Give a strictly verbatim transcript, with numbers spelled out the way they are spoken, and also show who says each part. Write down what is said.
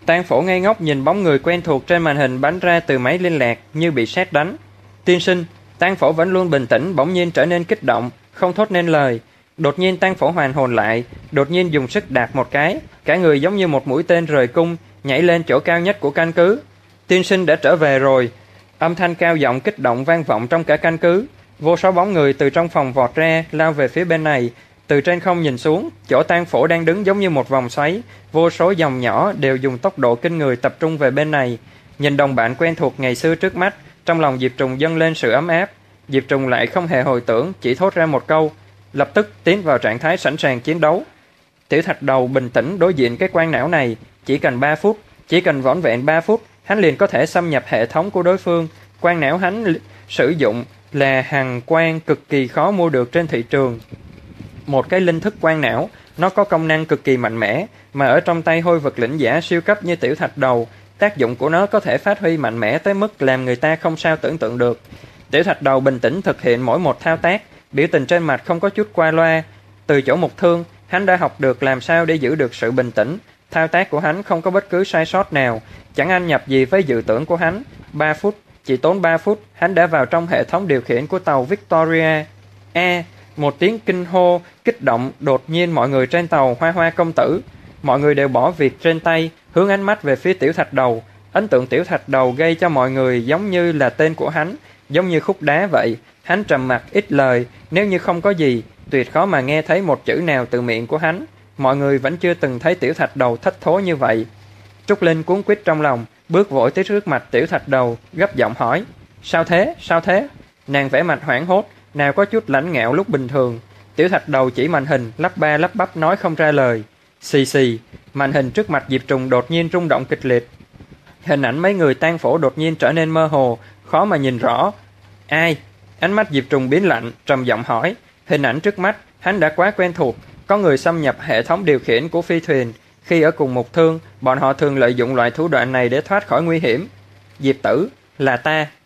Speaker 1: Tang Phổ ngây ngốc nhìn bóng người quen thuộc trên màn hình bắn ra từ máy liên lạc như bị sét đánh. Tiên sinh. Tang Phổ vẫn luôn bình tĩnh bỗng nhiên trở nên kích động, không thốt nên lời. Đột nhiên Tang Phổ hoàn hồn lại, đột nhiên dùng sức đạp một cái, cả người giống như một mũi tên rời cung, nhảy lên chỗ cao nhất của căn cứ. Tiên sinh đã trở về rồi. Âm thanh cao giọng kích động vang vọng trong cả căn cứ. Vô số bóng người từ trong phòng vọt ra, lao về phía bên này. Từ trên không nhìn xuống, chỗ Tang Phổ đang đứng giống như một vòng xoáy, vô số dòng nhỏ đều dùng tốc độ kinh người tập trung về bên này. Nhìn đồng bạn quen thuộc ngày xưa trước mắt, trong lòng Diệp Trùng dâng lên sự ấm áp. Diệp Trùng lại không hề hồi tưởng, chỉ thốt ra một câu, lập tức tiến vào trạng thái sẵn sàng chiến đấu. Tiểu Thạch Đầu bình tĩnh đối diện cái quang não này, chỉ cần ba phút, chỉ cần vỏn vẹn ba phút, hắn liền có thể xâm nhập hệ thống của đối phương. Quang não hắn sử dụng là hằng quang cực kỳ khó mua được trên thị trường. Một cái linh thức quang não, nó có công năng cực kỳ mạnh mẽ, mà ở trong tay hôi vật lĩnh giả siêu cấp như Tiểu Thạch Đầu, tác dụng của nó có thể phát huy mạnh mẽ tới mức làm người ta không sao tưởng tượng được. Tiểu Thạch Đầu bình tĩnh thực hiện mỗi một thao tác, biểu tình trên mặt không có chút qua loa. Từ chỗ Mục Thương, hắn đã học được làm sao để giữ được sự bình tĩnh. Thao tác của hắn không có bất cứ sai sót nào, chẳng anh nhập gì với dự tưởng của hắn. ba phút, chỉ tốn ba phút, hắn đã vào trong hệ thống điều khiển của tàu Victoria. A, một tiếng kinh hô, kích động, đột nhiên mọi người trên tàu Hoa Hoa công tử. Mọi người đều bỏ việc trên tay, hướng ánh mắt về phía Tiểu Thạch Đầu. Ấn tượng Tiểu Thạch Đầu gây cho mọi người giống như là tên của hắn, giống như khúc đá vậy. Hắn trầm mặc ít lời, nếu như không có gì, tuyệt khó mà nghe thấy một chữ nào từ miệng của hắn. Mọi người vẫn chưa từng thấy Tiểu Thạch Đầu thất thố như vậy. Trúc Linh cuống quýt trong lòng, bước vội tới trước mặt Tiểu Thạch Đầu, gấp giọng hỏi, sao thế, sao thế? Nàng vẻ mặt hoảng hốt, nào có chút lãnh ngạo lúc bình thường. Tiểu Thạch Đầu chỉ màn hình, lắp ba lắp bắp nói không ra lời. Xì xì, màn hình trước mặt Diệp Trùng đột nhiên rung động kịch liệt. Hình ảnh mấy người Tang Phổ đột nhiên trở nên mơ hồ, khó mà nhìn rõ. Ai? Ánh mắt Diệp Trùng biến lạnh, trầm giọng hỏi. Hình ảnh trước mắt, hắn đã quá quen thuộc. Có người xâm nhập hệ thống điều khiển của phi thuyền. Khi ở cùng Mục Thương, bọn họ thường lợi dụng loại thủ đoạn này để thoát khỏi nguy hiểm. Diệp Tử, là ta.